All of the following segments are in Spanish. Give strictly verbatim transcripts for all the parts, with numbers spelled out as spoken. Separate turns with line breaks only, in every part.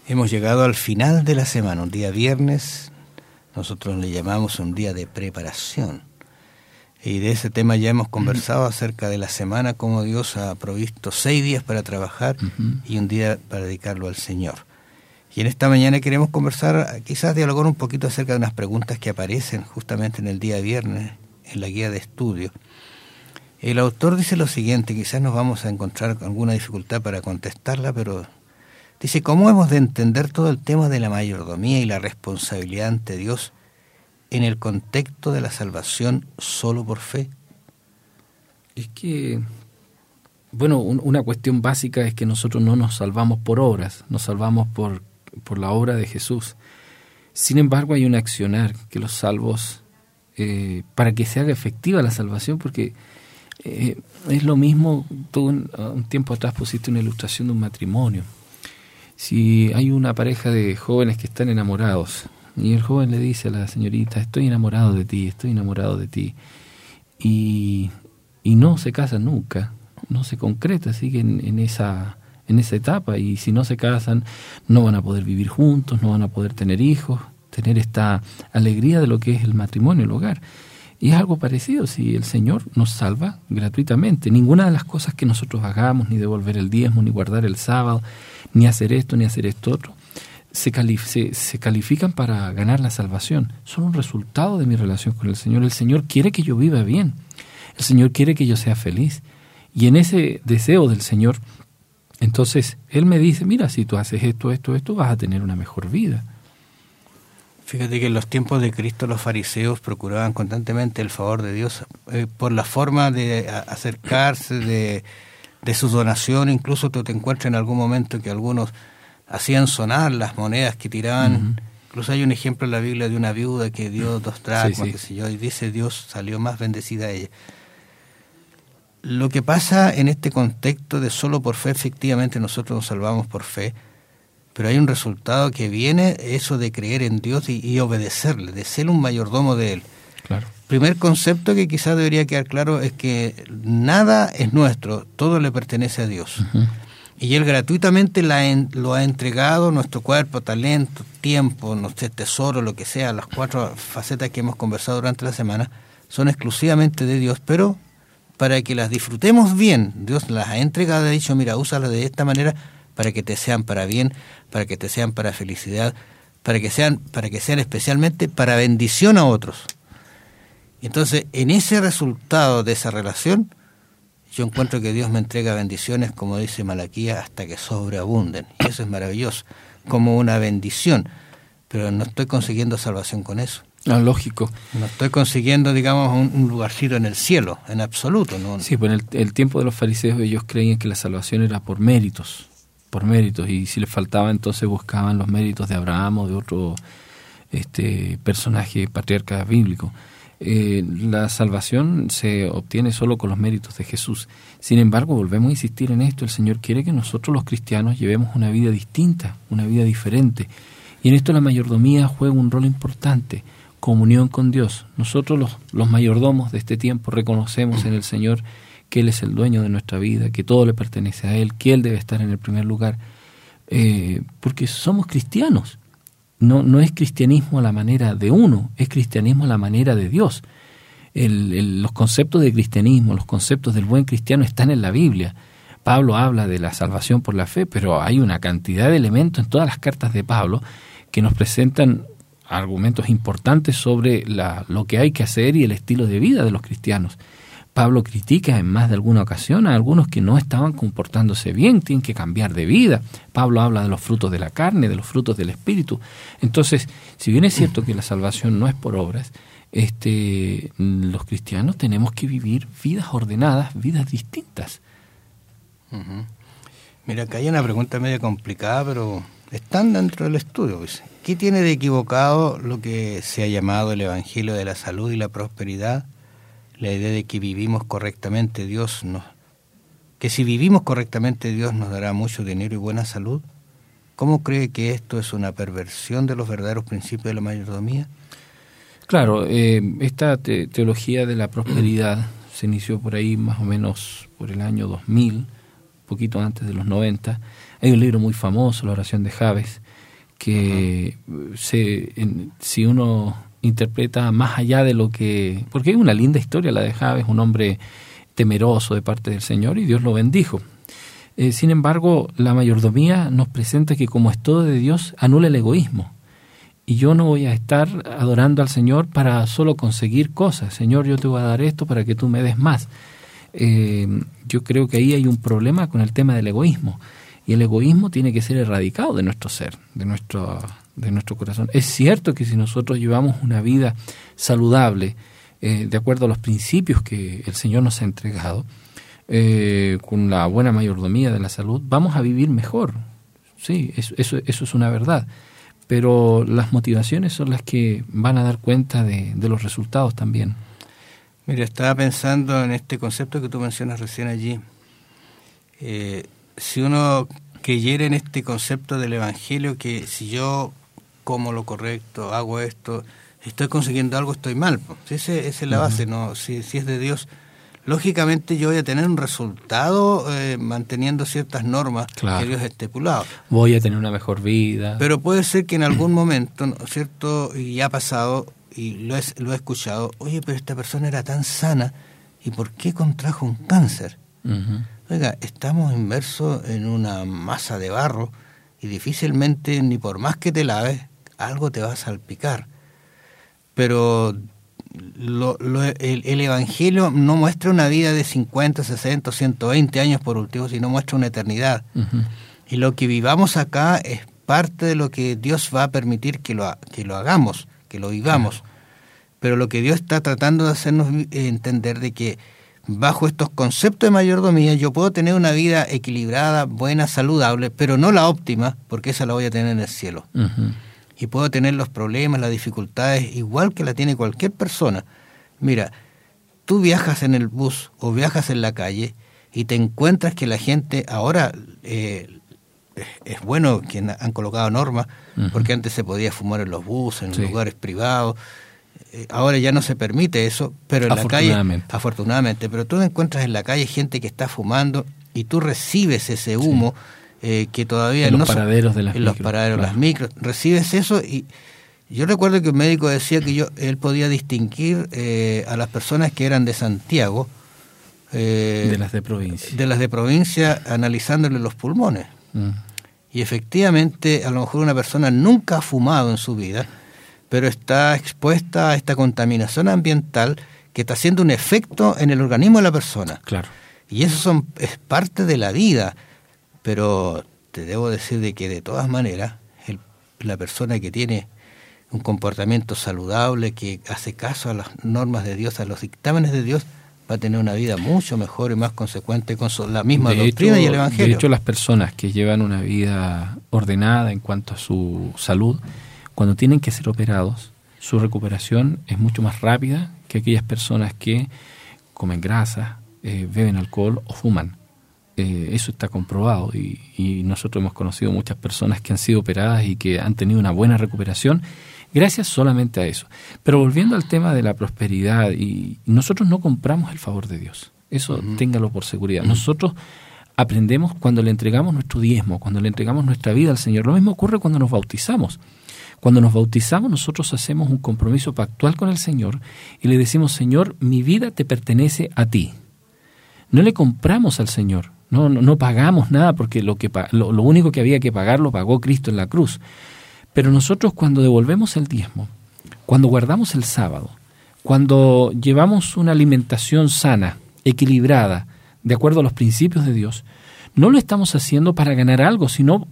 Hemos llegado al final de la semana, un día viernes, nosotros le llamamos un día de preparación. Y de ese tema ya hemos conversado acerca de la semana, cómo Dios ha provisto seis días para trabajar uh-huh. y un día para dedicarlo al Señor. Y en esta mañana queremos conversar, quizás dialogar un poquito acerca de unas preguntas que aparecen justamente en el día viernes, en la guía de estudio. El autor dice lo siguiente, quizás nos vamos a encontrar con alguna dificultad para contestarla, pero dice, ¿cómo hemos de entender todo el tema de la mayordomía y la responsabilidad ante Dios en el contexto de la salvación solo por fe?
Es que, bueno, un, una cuestión básica es que nosotros no nos salvamos por obras, nos salvamos por, por la obra de Jesús. Sin embargo, hay un accionar que los salvos, eh, para que se haga efectiva la salvación, porque eh, es lo mismo, tú un, un tiempo atrás pusiste una ilustración de un matrimonio. Si hay una pareja de jóvenes que están enamorados y el joven le dice a la señorita, estoy enamorado de ti, estoy enamorado de ti, y, y no se casan nunca, no se concreta, siguen en esa, en esa etapa, y si no se casan no van a poder vivir juntos, no van a poder tener hijos, tener esta alegría de lo que es el matrimonio, el hogar. Y es algo parecido, si el Señor nos salva gratuitamente. Ninguna de las cosas que nosotros hagamos, ni devolver el diezmo, ni guardar el sábado, ni hacer esto, ni hacer esto otro, se, calif- se, se califican para ganar la salvación. Son un resultado de mi relación con el Señor. El Señor quiere que yo viva bien. El Señor quiere que yo sea feliz. Y en ese deseo del Señor, entonces Él me dice, mira, si tú haces esto, esto, esto, vas a tener una mejor vida.
Fíjate que en los tiempos de Cristo los fariseos procuraban constantemente el favor de Dios eh, por la forma de acercarse, de, de su donación. Incluso tú te encuentras en algún momento que algunos hacían sonar las monedas que tiraban. Uh-huh. Incluso hay un ejemplo en la Biblia de una viuda que dio dos dracmas, sí, sí. qué sé yo, y dice Dios salió más bendecida a ella. Lo que pasa en este contexto de solo por fe, efectivamente nosotros nos salvamos por fe, pero hay un resultado que viene, eso de creer en Dios y, y obedecerle, de ser un mayordomo de Él. Claro. Primer concepto que quizás debería quedar claro es que nada es nuestro, todo le pertenece a Dios. Uh-huh. Y Él gratuitamente la en, lo ha entregado, nuestro cuerpo, talento, tiempo, nuestro tesoro, lo que sea, las cuatro facetas que hemos conversado durante la semana, son exclusivamente de Dios, pero para que las disfrutemos bien, Dios las ha entregado, ha dicho, mira, úsalas de esta manera, para que te sean para bien, para que te sean para felicidad, para que sean, para que sean especialmente para bendición a otros. Entonces, en ese resultado de esa relación, yo encuentro que Dios me entrega bendiciones, como dice Malaquías, hasta que sobreabunden. Y eso es maravilloso, como una bendición. Pero no estoy consiguiendo salvación con eso.
No, lógico.
No estoy consiguiendo, digamos, un, un lugarcito en el cielo, en absoluto. ¿no?
Sí, pues en el, el tiempo de los fariseos ellos creían que la salvación era por méritos. por méritos, y si les faltaba entonces buscaban los méritos de Abraham o de otro este personaje patriarca bíblico. Eh, la salvación se obtiene solo con los méritos de Jesús. Sin embargo, volvemos a insistir en esto, el Señor quiere que nosotros los cristianos llevemos una vida distinta, una vida diferente, y en esto la mayordomía juega un rol importante, comunión con Dios. Nosotros los, los mayordomos de este tiempo reconocemos en el Señor que Él es el dueño de nuestra vida, que todo le pertenece a Él, que Él debe estar en el primer lugar, eh, porque somos cristianos. No, no es cristianismo a la manera de uno, es cristianismo a la manera de Dios. El, el, los conceptos de cristianismo, los conceptos del buen cristiano están en la Biblia. Pablo habla de la salvación por la fe, pero hay una cantidad de elementos en todas las cartas de Pablo que nos presentan argumentos importantes sobre la, lo que hay que hacer y el estilo de vida de los cristianos. Pablo critica en más de alguna ocasión a algunos que no estaban comportándose bien, tienen que cambiar de vida. Pablo habla de los frutos de la carne, de los frutos del espíritu. Entonces, si bien es cierto que la salvación no es por obras, este, los cristianos tenemos que vivir vidas ordenadas, vidas distintas.
Uh-huh. Mira, acá hay una pregunta medio complicada, pero están dentro del estudio. Pues. ¿Qué tiene de equivocado lo que se ha llamado el Evangelio de la Salud y la Prosperidad? La idea de que vivimos correctamente, Dios nos, que si vivimos correctamente, Dios nos dará mucho dinero y buena salud. ¿Cómo cree que esto es una perversión de los verdaderos principios de la mayordomía?
Claro, eh, esta te- teología de la prosperidad se inició por ahí más o menos por el año dos mil poquito antes de los noventa. Hay un libro muy famoso, La oración de Jabes, que uh-huh. se, en, si uno interpreta más allá de lo que... Porque es una linda historia la de Jabes, un hombre temeroso de parte del Señor, y Dios lo bendijo. Eh, sin embargo, la mayordomía nos presenta que como es todo de Dios, anula el egoísmo. Y yo no voy a estar adorando al Señor para solo conseguir cosas. Señor, yo te voy a dar esto para que tú me des más. Eh, yo creo que ahí hay un problema con el tema del egoísmo. Y el egoísmo tiene que ser erradicado de nuestro ser, de nuestro, de nuestro corazón. Es cierto que si nosotros llevamos una vida saludable, eh, de acuerdo a los principios que el Señor nos ha entregado, eh, con la buena mayordomía de la salud, vamos a vivir mejor. Sí, eso, eso, eso es una verdad. Pero las motivaciones son las que van a dar cuenta de, de los resultados también.
Mira, estaba pensando en este concepto que tú mencionas recién allí. Eh, si uno creyera en este concepto del Evangelio, que si yo como lo correcto, hago esto, estoy consiguiendo algo, estoy mal. Si ese, esa es la base, ¿no? Si, si es de Dios, lógicamente yo voy a tener un resultado eh, manteniendo ciertas normas claro. que Dios ha estipulado.
Voy a tener una mejor vida.
Pero puede ser que en algún momento, ¿no es cierto?, y ha pasado, y lo he, lo he escuchado, oye, pero esta persona era tan sana, ¿y por qué contrajo un cáncer? Uh-huh. Oiga, estamos inmersos en una masa de barro y difícilmente, ni por más que te laves, algo te va a salpicar. Pero... Lo, lo, el, el Evangelio no muestra una vida de cincuenta, sesenta, ciento veinte años por último, sino muestra una eternidad. Uh-huh. Y lo que vivamos acá es parte de lo que Dios va a permitir que lo, que lo hagamos, que lo vivamos. Uh-huh. Pero lo que Dios está tratando de hacernos entender de que bajo estos conceptos de mayordomía yo puedo tener una vida equilibrada, buena, saludable, pero no la óptima, porque esa la voy a tener en el cielo. Uh-huh. Y puedo tener los problemas, las dificultades, igual que la tiene cualquier persona. Mira, tú viajas en el bus o viajas en la calle y te encuentras que la gente ahora, eh, es bueno que han colocado normas, uh-huh. porque antes se podía fumar en los buses, en sí. lugares privados, eh, ahora ya no se permite eso, pero en la calle, afortunadamente, pero tú encuentras en la calle gente que está fumando y tú recibes ese humo, sí. Eh, que todavía
en
no
los paraderos de las
en
micros,
los paraderos
claro.
las micros, recibes eso y yo recuerdo que un médico decía que yo él podía distinguir eh, a las personas que eran de Santiago
eh, de las de provincia
de las de provincia analizándole los pulmones mm. y efectivamente a lo mejor una persona nunca ha fumado en su vida, pero está expuesta a esta contaminación ambiental que está haciendo un efecto en el organismo de la persona.
Claro.
Y eso son, es parte de la vida. Pero te debo decir de que de todas maneras el, la persona que tiene un comportamiento saludable, que hace caso a las normas de Dios, a los dictámenes de Dios, va a tener una vida mucho mejor y más consecuente con su, la misma de doctrina hecho, y el Evangelio.
De hecho, las personas que llevan una vida ordenada en cuanto a su salud, cuando tienen que ser operados, su recuperación es mucho más rápida que aquellas personas que comen grasa, eh, beben alcohol o fuman. Eh, eso está comprobado y, y nosotros hemos conocido muchas personas que han sido operadas y que han tenido una buena recuperación gracias solamente a eso. Pero volviendo al tema de la prosperidad, y nosotros no compramos el favor de Dios, eso uh-huh. téngalo por seguridad. Uh-huh. Nosotros aprendemos cuando le entregamos nuestro diezmo, cuando le entregamos nuestra vida al Señor. Lo mismo ocurre cuando nos bautizamos. Cuando nos bautizamos nosotros hacemos un compromiso pactual con el Señor y le decimos: Señor, mi vida te pertenece a ti. No le compramos al Señor. No, no, no pagamos nada porque lo, que, lo, lo único que había que pagar lo pagó Cristo en la cruz. Pero nosotros cuando devolvemos el diezmo, cuando guardamos el sábado, cuando llevamos una alimentación sana, equilibrada, de acuerdo a los principios de Dios, no lo estamos haciendo para ganar algo, sino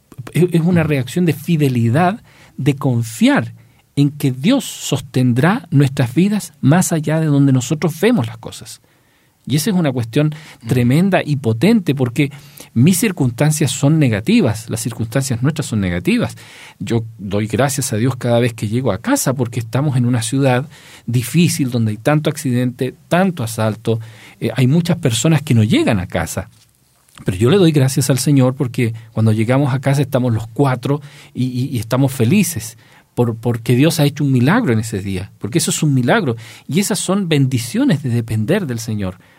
es una reacción de fidelidad, de confiar en que Dios sostendrá nuestras vidas más allá de donde nosotros vemos las cosas. Y esa es una cuestión tremenda y potente, porque mis circunstancias son negativas, las circunstancias nuestras son negativas. Yo doy gracias a Dios cada vez que llego a casa, porque estamos en una ciudad difícil, donde hay tanto accidente, tanto asalto, eh, hay muchas personas que no llegan a casa. Pero yo le doy gracias al Señor porque cuando llegamos a casa estamos los cuatro y, y, y estamos felices. Por, porque Dios ha hecho un milagro en ese día, porque eso es un milagro, y esas son bendiciones de depender del Señor,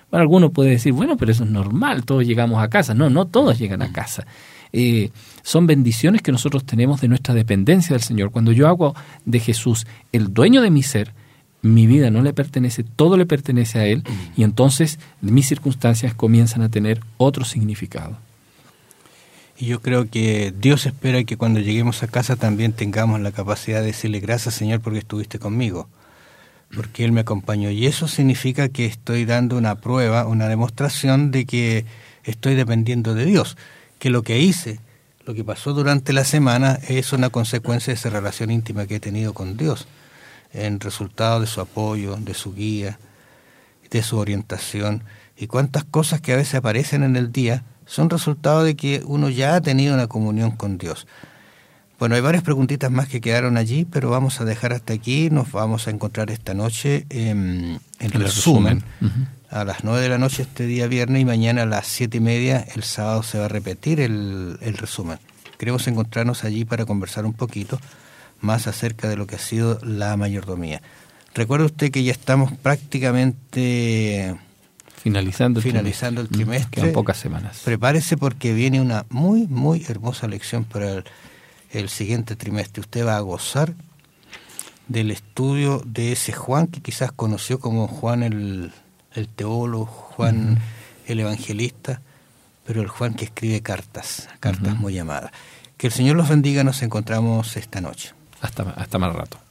Bueno, alguno puede decir, bueno, pero eso es normal, todos llegamos a casa. No, no todos llegan a casa. Eh, son bendiciones que nosotros tenemos de nuestra dependencia del Señor. Cuando yo hago de Jesús el dueño de mi ser, mi vida no le pertenece, todo le pertenece a Él, y entonces mis circunstancias comienzan a tener otro significado.
Y yo creo que Dios espera que cuando lleguemos a casa también tengamos la capacidad de decirle gracias, Señor, porque estuviste conmigo, porque Él me acompañó. Y eso significa que estoy dando una prueba, una demostración de que estoy dependiendo de Dios, que lo que hice, lo que pasó durante la semana es una consecuencia de esa relación íntima que he tenido con Dios, en resultado de su apoyo, de su guía, de su orientación. Y cuántas cosas que a veces aparecen en el día son resultado de que uno ya ha tenido una comunión con Dios. Bueno, hay varias preguntitas más que quedaron allí, pero vamos a dejar hasta aquí. Nos vamos a encontrar esta noche en, en el resumen, uh-huh. a las nueve de la noche este día viernes, y mañana a las siete y media, el sábado, se va a repetir el, el resumen. Queremos encontrarnos allí para conversar un poquito más acerca de lo que ha sido la mayordomía. Recuerde usted que ya estamos prácticamente
finalizando el
finalizando
trimestre.
el trimestre.
Quedan pocas semanas.
Prepárese porque viene una muy, muy hermosa lección para el, el siguiente trimestre. Usted va a gozar del estudio de ese Juan que quizás conoció como Juan el, el teólogo, Juan uh-huh. el evangelista, pero el Juan que escribe cartas, cartas uh-huh. muy amadas. Que el Señor los bendiga. Nos encontramos esta noche.
Hasta, hasta más rato.